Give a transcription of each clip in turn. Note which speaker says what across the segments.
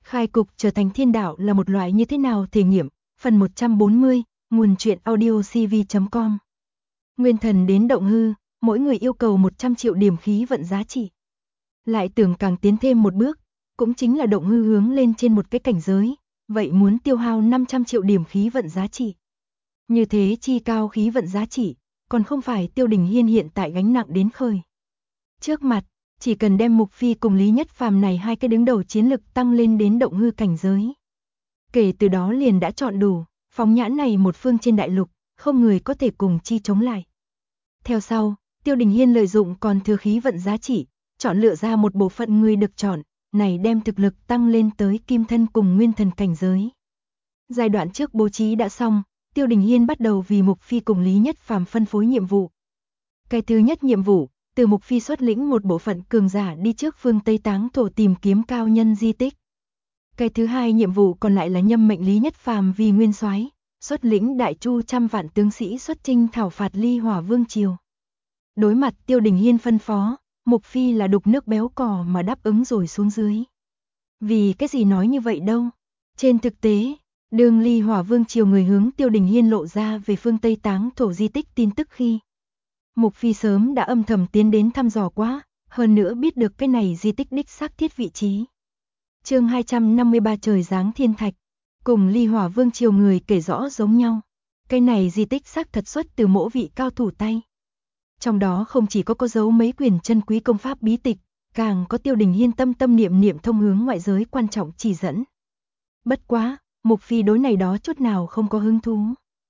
Speaker 1: Khai cục trở thành thiên đạo là một loại như thế nào thể nghiệm, phần 140, nguồn truyện audio cv.com. Nguyên thần đến động hư, mỗi người yêu cầu 100 triệu điểm khí vận giá trị. Lại tưởng càng tiến thêm một bước, cũng chính là động hư hướng lên trên một cái cảnh giới, vậy muốn tiêu hao 500 triệu điểm khí vận giá trị. Như thế chi cao khí vận giá trị, còn không phải Tiêu Đình Hiên hiện tại gánh nặng đến khơi. Trước mặt, chỉ cần đem Mục Phi cùng Lý Nhất Phàm này hai cái đứng đầu chiến lực tăng lên đến động hư cảnh giới. Kể từ đó liền đã chọn đủ, phóng nhãn này một phương trên đại lục, không người có thể cùng chi chống lại. Theo sau, Tiêu Đình Hiên lợi dụng còn thừa khí vận giá trị, chọn lựa ra một bộ phận người được chọn, này đem thực lực tăng lên tới kim thân cùng nguyên thần cảnh giới. Giai đoạn trước bố trí đã xong, Tiêu Đình Hiên bắt đầu vì Mục Phi cùng Lý Nhất Phàm phân phối nhiệm vụ. Cái thứ nhất nhiệm vụ, từ Mục Phi xuất lĩnh một bộ phận cường giả đi trước phương Tây Táng Thổ tìm kiếm cao nhân di tích. Cái thứ hai nhiệm vụ còn lại là nhâm mệnh Lý Nhất Phàm vì nguyên soái, xuất lĩnh đại chu trăm vạn tướng sĩ xuất chinh thảo phạt Ly Hỏa Vương triều. Đối mặt Tiêu Đình Hiên phân phó, Mục Phi là đục nước béo cò mà đáp ứng rồi xuống dưới. Vì cái gì nói như vậy đâu? Trên thực tế, đường Ly Hỏa Vương triều người hướng Tiêu Đình Hiên lộ ra về phương Tây Táng Thổ di tích tin tức khi Mục Phi sớm đã âm thầm tiến đến thăm dò quá, hơn nữa biết được cái này di tích đích xác thiết vị trí. Chương 253 trời giáng thiên thạch, cùng Ly Hỏa Vương triều người kể rõ giống nhau. Cái này di tích xác thật xuất từ mỗi vị cao thủ tay. Trong đó không chỉ có dấu mấy quyền chân quý công pháp bí tịch, càng có Tiêu Đình Hiên tâm niệm thông hướng ngoại giới quan trọng chỉ dẫn. Bất quá, Mục Phi đối này đó chút nào không có hứng thú.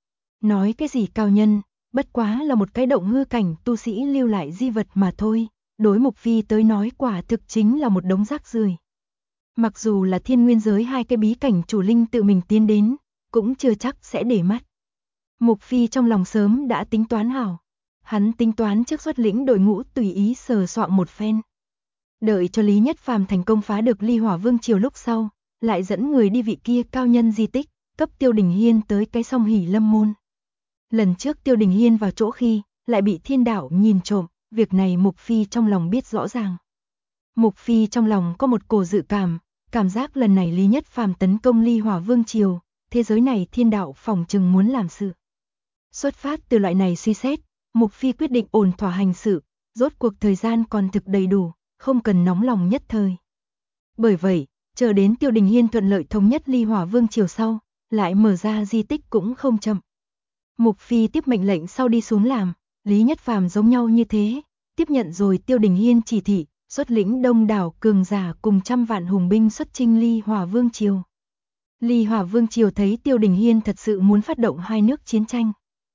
Speaker 1: Nói cái gì cao nhân, bất quá là một cái động hư cảnh tu sĩ lưu lại di vật mà thôi, đối Mục Phi tới nói quả thực chính là một đống rác rưởi. Mặc dù là thiên nguyên giới hai cái bí cảnh chủ linh tự mình tiến đến, cũng chưa chắc sẽ để mắt. Mục Phi trong lòng sớm đã tính toán hảo. Hắn tính toán trước xuất lĩnh đội ngũ tùy ý sờ soạn một phen. Đợi cho Lý Nhất Phàm thành công phá được Ly Hỏa Vương triều lúc sau, lại dẫn người đi vị kia cao nhân di tích, cấp Tiêu Đình Hiên tới cái Song Hỷ Lâm môn. Lần trước Tiêu Đình Hiên vào chỗ khi, lại bị thiên đạo nhìn trộm, việc này Mục Phi trong lòng biết rõ ràng. Mục Phi trong lòng có một cổ dự cảm giác lần này Lý Nhất Phàm tấn công Ly Hỏa Vương triều, thế giới này thiên đạo phỏng chừng muốn làm sự. Xuất phát từ loại này suy xét, Mục Phi quyết định ổn thỏa hành sự, rốt cuộc thời gian còn thực đầy đủ, không cần nóng lòng nhất thời. Bởi vậy, chờ đến Tiêu Đình Hiên thuận lợi thống nhất Ly Hỏa Vương triều sau, lại mở ra di tích cũng không chậm. Mục Phi tiếp mệnh lệnh sau đi xuống làm, Lý Nhất Phàm giống nhau như thế, tiếp nhận rồi Tiêu Đình Hiên chỉ thị, xuất lĩnh đông đảo cường giả cùng trăm vạn hùng binh xuất chinh Ly Hỏa Vương triều. Ly Hỏa Vương triều thấy Tiêu Đình Hiên thật sự muốn phát động hai nước chiến tranh.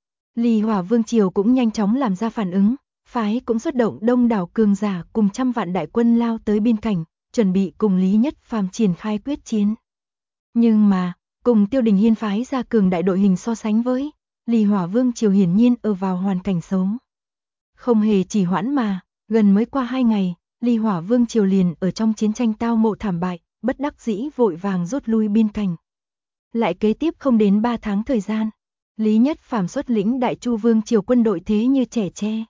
Speaker 1: Ly Hỏa Vương triều cũng nhanh chóng làm ra phản ứng, phái cũng xuất động đông đảo cường giả cùng trăm vạn đại quân lao tới biên cảnh, chuẩn bị cùng Lý Nhất Phàm triển khai quyết chiến. Nhưng mà, cùng Tiêu Đình Hiên phái ra cường đại đội hình so sánh với, Ly Hỏa Vương triều hiển nhiên ở vào hoàn cảnh xấu. Không hề trì hoãn mà, gần mới qua 2 ngày, Ly Hỏa Vương triều liền ở trong chiến tranh tao ngộ thảm bại, bất đắc dĩ vội vàng rút lui biên cảnh. Lại kế tiếp không đến 3 tháng thời gian, Lý Nhất Phàm xuất lĩnh Đại Chu Vương triều quân đội thế như trẻ tre.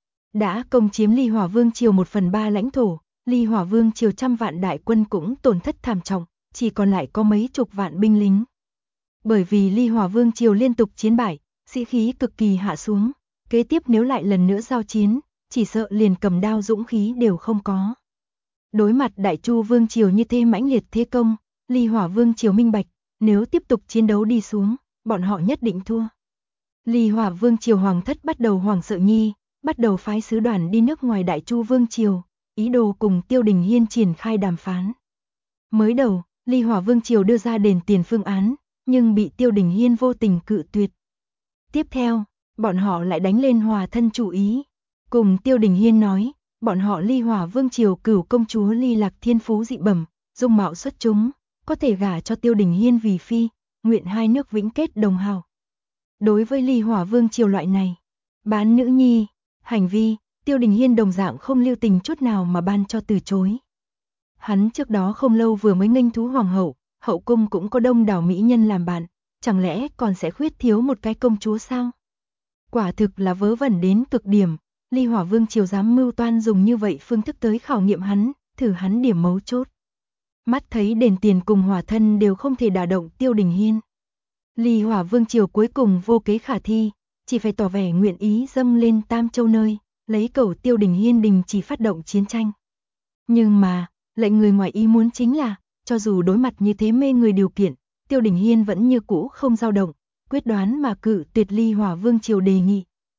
Speaker 1: Đã công chiếm Ly Hỏa Vương triều 1/3 lãnh thổ, Ly Hỏa Vương triều trăm vạn đại quân cũng tổn thất thảm trọng, chỉ còn lại có mấy chục vạn binh lính. Bởi vì Ly Hỏa Vương triều liên tục chiến bại, sĩ khí cực kỳ hạ xuống, kế tiếp nếu lại lần nữa giao chiến, chỉ sợ liền cầm đao dũng khí đều không có. Đối mặt Đại Chu Vương triều như thế mãnh liệt thế công, Ly Hỏa Vương triều minh bạch, nếu tiếp tục chiến đấu đi xuống, bọn họ nhất định thua. Ly Hỏa Vương triều hoàng thất bắt đầu hoảng sợ nhi, bắt đầu phái sứ đoàn đi nước ngoài Đại Chu Vương triều, ý đồ cùng Tiêu Đình Hiên triển khai đàm phán. Mới đầu, Ly Hỏa Vương triều đưa ra đền tiền phương án, nhưng bị Tiêu Đình Hiên vô tình cự tuyệt. Tiếp theo, bọn họ lại đánh lên hòa thân chủ ý, cùng Tiêu Đình Hiên nói, bọn họ Ly Hỏa Vương triều cửu công chúa Ly Lạc thiên phú dị bẩm, dung mạo xuất chúng, có thể gả cho Tiêu Đình Hiên vì phi, nguyện hai nước vĩnh kết đồng hào. Đối với Ly Hỏa Vương triều loại này, bán nữ nhi, hành vi, Tiêu Đình Hiên đồng dạng không lưu tình chút nào mà ban cho từ chối. Hắn trước đó không lâu vừa mới nghênh thú hoàng hậu, hậu cung cũng có đông đảo mỹ nhân làm bạn, chẳng lẽ còn sẽ khuyết thiếu một cái công chúa sao? Quả thực là vớ vẩn đến cực điểm, Ly Hỏa Vương triều dám mưu toan dùng như vậy phương thức tới khảo nghiệm hắn, thử hắn điểm mấu chốt. Mắt thấy đền tiền cùng hỏa thân đều không thể đả động Tiêu Đình Hiên. Ly Hỏa Vương triều cuối cùng vô kế khả thi, chỉ phải tỏ vẻ nguyện ý dâng lên Tam Châu nơi, lấy cầu Tiêu Đình Hiên đình chỉ phát động chiến tranh. Nhưng mà, lệnh người ngoài ý muốn chính là, cho dù đối mặt như thế mê người điều kiện, Tiêu Đình Hiên vẫn như cũ không dao động, quyết đoán mà cự tuyệt Ly Hỏa Vương triều đề nghị.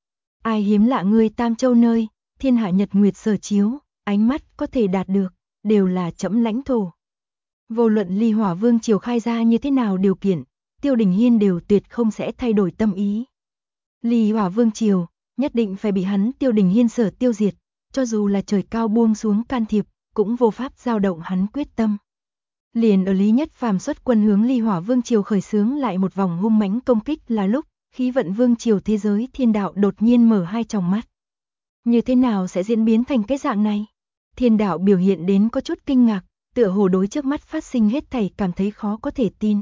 Speaker 1: Ai hiếm lạ người Tam Châu nơi, thiên hạ nhật nguyệt sở chiếu, ánh mắt có thể đạt được, đều là trẫm lãnh thổ. Vô luận Ly Hỏa Vương triều khai ra như thế nào điều kiện, Tiêu Đình Hiên đều tuyệt không sẽ thay đổi tâm ý. Ly Hỏa Vương triều, nhất định phải bị hắn Tiêu Đình Hiên sở tiêu diệt, cho dù là trời cao buông xuống can thiệp, cũng vô pháp dao động hắn quyết tâm. Liền ở Lý Nhất Phàm xuất quân hướng Ly Hỏa Vương triều khởi xướng lại một vòng hung mãnh công kích là lúc, khí vận vương triều thế giới thiên đạo đột nhiên mở hai tròng mắt. Như thế nào sẽ diễn biến thành cái dạng này? Thiên đạo biểu hiện đến có chút kinh ngạc, tựa hồ đối trước mắt phát sinh hết thảy cảm thấy khó có thể tin.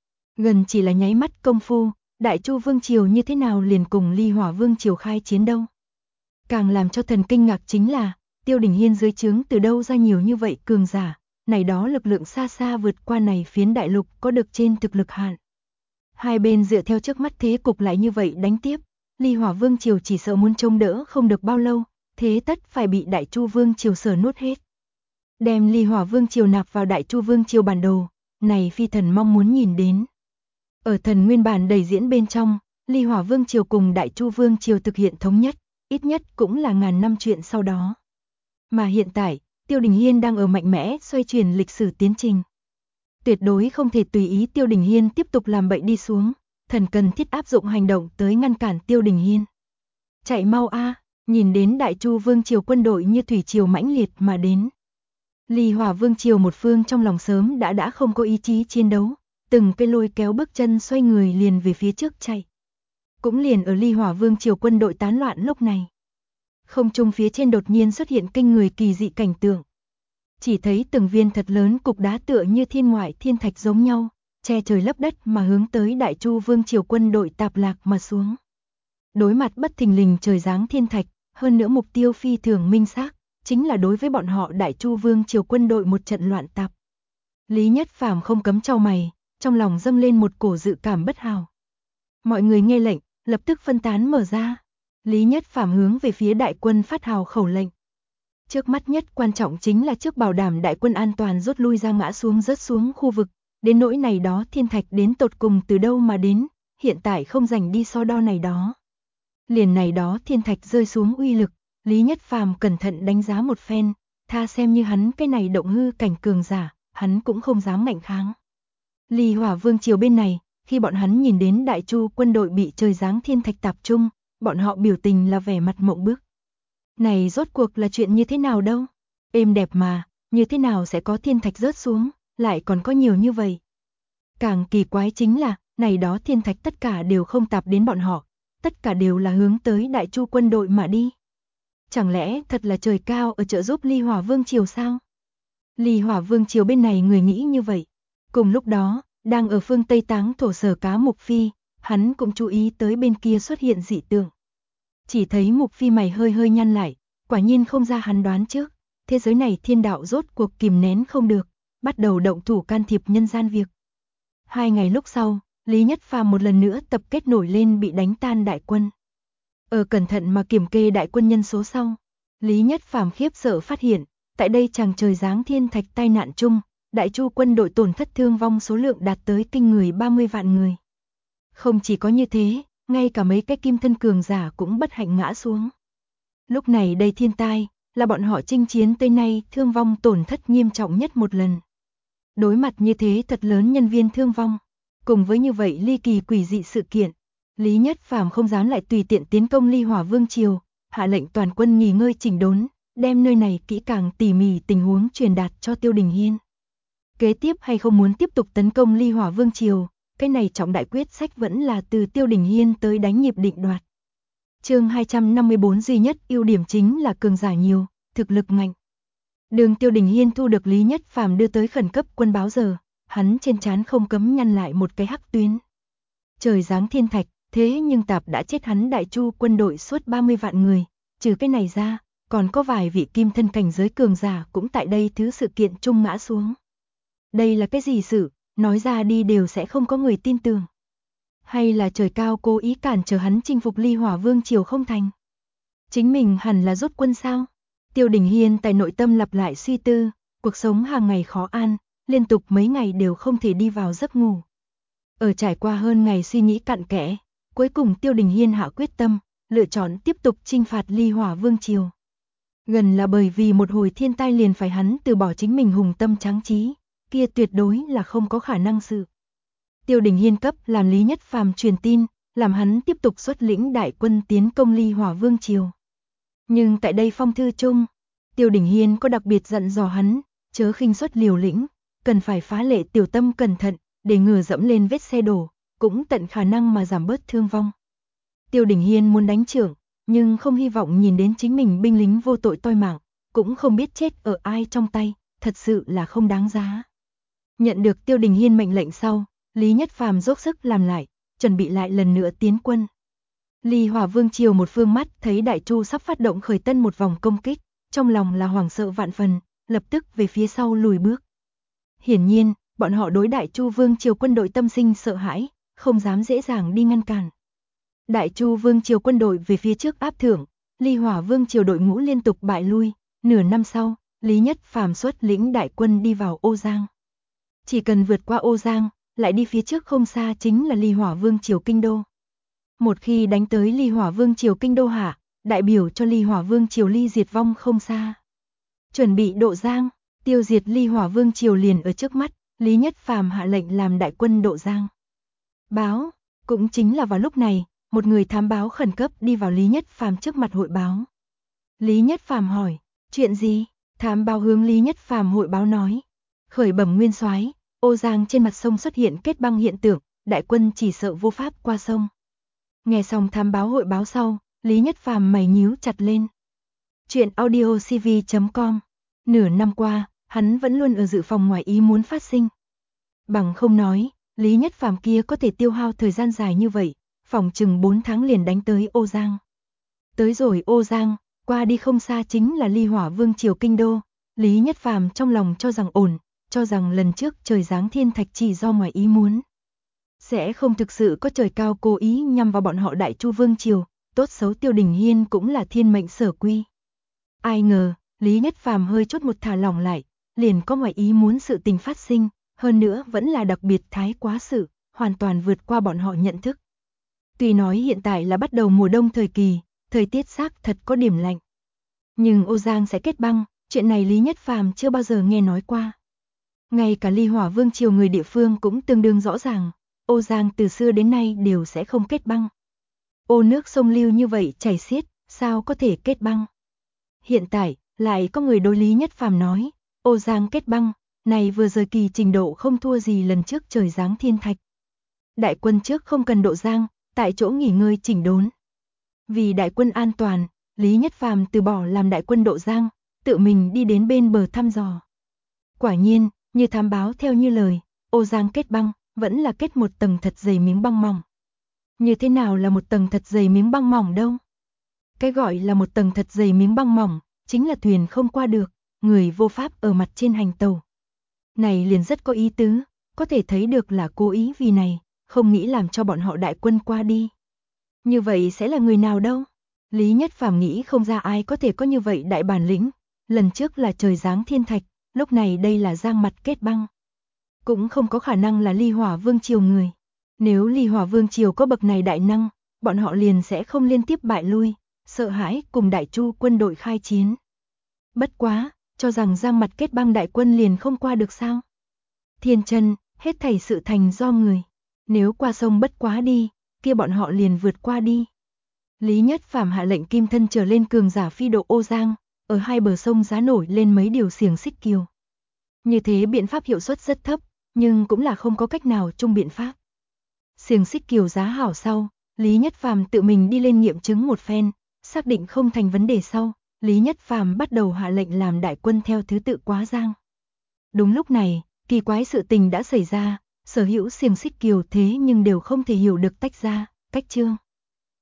Speaker 1: Gần chỉ là nháy mắt công phu, Đại Chu Vương triều như thế nào liền cùng Ly Hỏa Vương triều khai chiến đâu? Càng làm cho thần kinh ngạc chính là, Tiêu Đình Hiên dưới trướng từ đâu ra nhiều như vậy cường giả, này đó lực lượng xa xa vượt qua này phiến đại lục có được trên thực lực hạn. Hai bên dựa theo trước mắt thế cục lại như vậy đánh tiếp, Ly Hỏa Vương triều chỉ sợ muốn chống đỡ không được bao lâu, thế tất phải bị Đại Chu Vương triều sở nuốt hết. Đem Ly Hỏa Vương triều nạp vào Đại Chu Vương triều bản đồ, này phi thần mong muốn nhìn đến. Ở thần nguyên bản đầy diễn bên trong, Ly Hỏa Vương triều cùng Đại Chu Vương triều thực hiện thống nhất, ít nhất cũng là ngàn năm chuyện sau đó. Mà hiện tại, Tiêu Đình Hiên đang ở mạnh mẽ xoay chuyển lịch sử tiến trình. Tuyệt đối không thể tùy ý Tiêu Đình Hiên tiếp tục làm bậy đi xuống, thần cần thiết áp dụng hành động tới ngăn cản Tiêu Đình Hiên. Chạy mau a, nhìn đến Đại Chu Vương triều quân đội như thủy triều mãnh liệt mà đến. Ly Hỏa Vương triều một phương trong lòng sớm đã không có ý chí chiến đấu, từng cây lôi kéo bước chân xoay người liền về phía trước chạy. Cũng liền ở Ly Hỏa Vương triều quân đội tán loạn lúc này. Không trung phía trên đột nhiên xuất hiện kinh người kỳ dị cảnh tượng. Chỉ thấy từng viên thật lớn cục đá tựa như thiên ngoại thiên thạch giống nhau, che trời lấp đất mà hướng tới Đại Chu Vương triều quân đội tạp lạc mà xuống. Đối mặt bất thình lình trời giáng thiên thạch, hơn nữa mục tiêu phi thường minh xác, chính là đối với bọn họ Đại Chu Vương triều quân đội một trận loạn tạp. Lý Nhất Phàm không cấm chau mày, trong lòng dâng lên một cổ dự cảm bất hảo. Mọi người nghe lệnh, lập tức phân tán mở ra. Lý Nhất Phàm hướng về phía đại quân phát hào khẩu lệnh. Trước mắt nhất quan trọng chính là trước bảo đảm đại quân an toàn rút lui ra ngã xuống rớt xuống khu vực, đến nỗi này đó thiên thạch đến tột cùng từ đâu mà đến, hiện tại không dành đi so đo này đó. Liền này đó thiên thạch rơi xuống uy lực, Lý Nhất Phàm cẩn thận đánh giá một phen, tha xem như hắn cái này động hư cảnh cường giả, hắn cũng không dám ngạnh kháng. Ly Hỏa Vương triều bên này, khi bọn hắn nhìn đến Đại Chu quân đội bị trời giáng thiên thạch tạp trung, bọn họ biểu tình là vẻ mặt mộng bức. Này rốt cuộc là chuyện như thế nào đâu? Êm đẹp mà, như thế nào sẽ có thiên thạch rớt xuống, lại còn có nhiều như vậy? Càng kỳ quái chính là, này đó thiên thạch tất cả đều không tạp đến bọn họ, tất cả đều là hướng tới Đại Chu quân đội mà đi. Chẳng lẽ thật là trời cao ở trợ giúp Ly Hỏa Vương triều sao? Ly Hỏa Vương triều bên này người nghĩ như vậy. Cùng lúc đó, đang ở phương Tây Táng thổ Sở Cá Mục Phi, hắn cũng chú ý tới bên kia xuất hiện dị tượng. Chỉ thấy Mục Phi mày hơi hơi nhăn lại, quả nhiên không ra hắn đoán trước, thế giới này thiên đạo rốt cuộc kìm nén không được, bắt đầu động thủ can thiệp nhân gian việc. 2 ngày lúc sau, Lý Nhất Phàm một lần nữa tập kết nổi lên bị đánh tan đại quân. Ở cẩn thận mà kiểm kê đại quân nhân số sau, Lý Nhất Phàm khiếp sợ phát hiện, tại đây chàng trời giáng thiên thạch tai nạn chung, Đại Chu quân đội tổn thất thương vong số lượng đạt tới kinh người 30 vạn người. Không chỉ có như thế, ngay cả mấy cái kim thân cường giả cũng bất hạnh ngã xuống. Lúc này đây thiên tai, là bọn họ chinh chiến tới nay thương vong tổn thất nghiêm trọng nhất một lần. Đối mặt như thế thật lớn nhân viên thương vong, cùng với như vậy ly kỳ quỷ dị sự kiện, Lý Nhất Phàm không dám lại tùy tiện tiến công Ly Hỏa Vương triều, hạ lệnh toàn quân nghỉ ngơi chỉnh đốn, đem nơi này kỹ càng tỉ mỉ tình huống truyền đạt cho Tiêu Đình Hiên. Kế tiếp hay không muốn tiếp tục tấn công Ly Hỏa Vương triều, cái này trọng đại quyết sách vẫn là từ Tiêu Đình Hiên tới đánh nhịp định đoạt. Chương 254 duy nhất ưu điểm chính là cường giả nhiều, thực lực mạnh. Đường Tiêu Đình Hiên thu được Lý Nhất Phàm đưa tới khẩn cấp quân báo giờ, hắn trên trán không cấm nhăn lại một cái hắc tuyến. Trời giáng thiên thạch, thế nhưng tạp đã chết hắn Đại Chu quân đội suốt 30 vạn người, trừ cái này ra, còn có vài vị kim thân cảnh giới cường giả cũng tại đây thứ sự kiện chung ngã xuống. Đây là cái gì sự, nói ra đi đều sẽ không có người tin tưởng. Hay là trời cao cố ý cản trở hắn chinh phục Ly Hỏa Vương triều không thành? Chính mình hẳn là rút quân sao? Tiêu Đình Hiên tại nội tâm lặp lại suy tư, cuộc sống hàng ngày khó an, liên tục mấy ngày đều không thể đi vào giấc ngủ. Ở trải qua hơn ngày suy nghĩ cặn kẽ, cuối cùng Tiêu Đình Hiên hạ quyết tâm, lựa chọn tiếp tục chinh phạt Ly Hỏa Vương triều. Gần là bởi vì một hồi thiên tai liền phải hắn từ bỏ chính mình hùng tâm tráng trí, kia tuyệt đối là không có khả năng sự. Tiêu Đình Hiên cấp làm Lý Nhất Phàm truyền tin, làm hắn tiếp tục xuất lĩnh đại quân tiến công Ly Hỏa Vương triều. Nhưng tại đây phong thư chung, Tiêu Đình Hiên có đặc biệt dặn dò hắn, chớ khinh suất liều lĩnh, cần phải phá lệ tiểu tâm cẩn thận, để ngừa dẫm lên vết xe đổ, cũng tận khả năng mà giảm bớt thương vong. Tiêu Đình Hiên muốn đánh trưởng, nhưng không hy vọng nhìn đến chính mình binh lính vô tội toi mạng, cũng không biết chết ở ai trong tay, thật sự là không đáng giá. Nhận được Tiêu Đình Hiên mệnh lệnh sau, Lý Nhất Phàm dốc sức làm lại, chuẩn bị lại lần nữa tiến quân. Ly Hỏa Vương triều một phương mắt thấy Đại Chu sắp phát động khởi tân một vòng công kích, trong lòng là hoảng sợ vạn phần, lập tức về phía sau lùi bước. Hiển nhiên, bọn họ đối Đại Chu Vương triều quân đội tâm sinh sợ hãi, không dám dễ dàng đi ngăn cản. Đại Chu Vương triều quân đội về phía trước áp thượng, Ly Hỏa Vương triều đội ngũ liên tục bại lui, nửa năm sau, Lý Nhất Phàm xuất lĩnh đại quân đi vào Ô Giang. Chỉ cần vượt qua Ô Giang, lại đi phía trước không xa chính là Ly Hỏa Vương triều kinh đô. Một khi đánh tới Ly Hỏa Vương triều kinh đô hạ, đại biểu cho Ly Hỏa Vương triều ly diệt vong không xa. Chuẩn bị độ Giang, tiêu diệt Ly Hỏa Vương triều liền ở trước mắt, Lý Nhất Phàm hạ lệnh làm đại quân độ Giang. Báo, cũng chính là vào lúc này, một người thám báo khẩn cấp đi vào Lý Nhất Phàm trước mặt hội báo. Lý Nhất Phàm hỏi, chuyện gì? Thám báo hướng Lý Nhất Phàm hội báo nói, khởi bẩm nguyên soái, Ô Giang trên mặt sông xuất hiện kết băng hiện tượng, đại quân chỉ sợ vô pháp qua sông. Nghe xong thám báo hội báo sau, Lý Nhất Phàm mày nhíu chặt lên. Chuyện audiocv.com. Nửa năm qua, hắn vẫn luôn ở dự phòng ngoài ý muốn phát sinh. Bằng không nói, Lý Nhất Phàm kia có thể tiêu hao thời gian dài như vậy, phòng chừng 4 tháng liền đánh tới Ô Giang. Tới rồi Ô Giang, qua đi không xa chính là Ly Hỏa Vương triều kinh đô, Lý Nhất Phàm trong lòng cho rằng ổn, cho rằng lần trước trời giáng thiên thạch chỉ do ngoài ý muốn. Sẽ không thực sự có trời cao cố ý nhằm vào bọn họ Đại Chu Vương triều, tốt xấu Tiêu Đình Hiên cũng là thiên mệnh sở quy. Ai ngờ, Lý Nhất Phàm hơi chút một thả lỏng lại, liền có ngoài ý muốn sự tình phát sinh, hơn nữa vẫn là đặc biệt thái quá sự, hoàn toàn vượt qua bọn họ nhận thức. Tuy nói hiện tại là bắt đầu mùa đông thời kỳ, thời tiết xác thật có điểm lạnh. Nhưng Ô Giang sẽ kết băng, chuyện này Lý Nhất Phàm chưa bao giờ nghe nói qua. Ngay cả Ly Hỏa Vương triều người địa phương cũng tương đương rõ ràng, Ô Giang từ xưa đến nay đều sẽ không kết băng. Ô nước sông lưu như vậy chảy xiết, sao có thể kết băng? Hiện tại, lại có người đối Lý Nhất Phàm nói, Ô Giang kết băng, này vừa rời kỳ trình độ không thua gì lần trước trời giáng thiên thạch. Đại quân trước không cần độ Giang, tại chỗ nghỉ ngơi chỉnh đốn. Vì đại quân an toàn, Lý Nhất Phàm từ bỏ làm đại quân độ Giang, tự mình đi đến bên bờ thăm dò. Quả nhiên, như thám báo theo như lời, Ô Giang kết băng, vẫn là kết một tầng thật dày miếng băng mỏng. Như thế nào là một tầng thật dày miếng băng mỏng đâu? Cái gọi là một tầng thật dày miếng băng mỏng, chính là thuyền không qua được, người vô pháp ở mặt trên hành tàu. Này liền rất có ý tứ, có thể thấy được là cố ý vì này, không nghĩ làm cho bọn họ đại quân qua đi. Như vậy sẽ là người nào đâu? Lý Nhất Phàm nghĩ không ra ai có thể có như vậy đại bản lĩnh. Lần trước là trời giáng thiên thạch, lúc này đây là Giang mặt kết băng. Cũng không có khả năng là Ly Hỏa Vương triều người. Nếu Ly Hỏa Vương triều có bậc này đại năng, bọn họ liền sẽ không liên tiếp bại lui, sợ hãi cùng Đại Chu quân đội khai chiến. Bất quá, cho rằng Giang mặt kết băng đại quân liền không qua được sao? Thiên chân, hết thảy sự thành do người. Nếu qua sông bất quá đi, kia bọn họ liền vượt qua đi. Lý Nhất Phàm hạ lệnh kim thân trở lên cường giả phi độ Ô Giang, ở hai bờ sông giá nổi lên mấy điều xiềng xích kiều. Như thế biện pháp hiệu suất rất thấp, nhưng cũng là không có cách nào chung biện pháp. Xiềng xích kiều giá hảo sau, Lý Nhất Phàm tự mình đi lên nghiệm chứng một phen, xác định không thành vấn đề sau, Lý Nhất Phàm bắt đầu hạ lệnh làm đại quân theo thứ tự quá Giang. Đúng lúc này, kỳ quái sự tình đã xảy ra, sở hữu xiềng xích kiều thế nhưng đều không thể hiểu được tách ra, cách chương.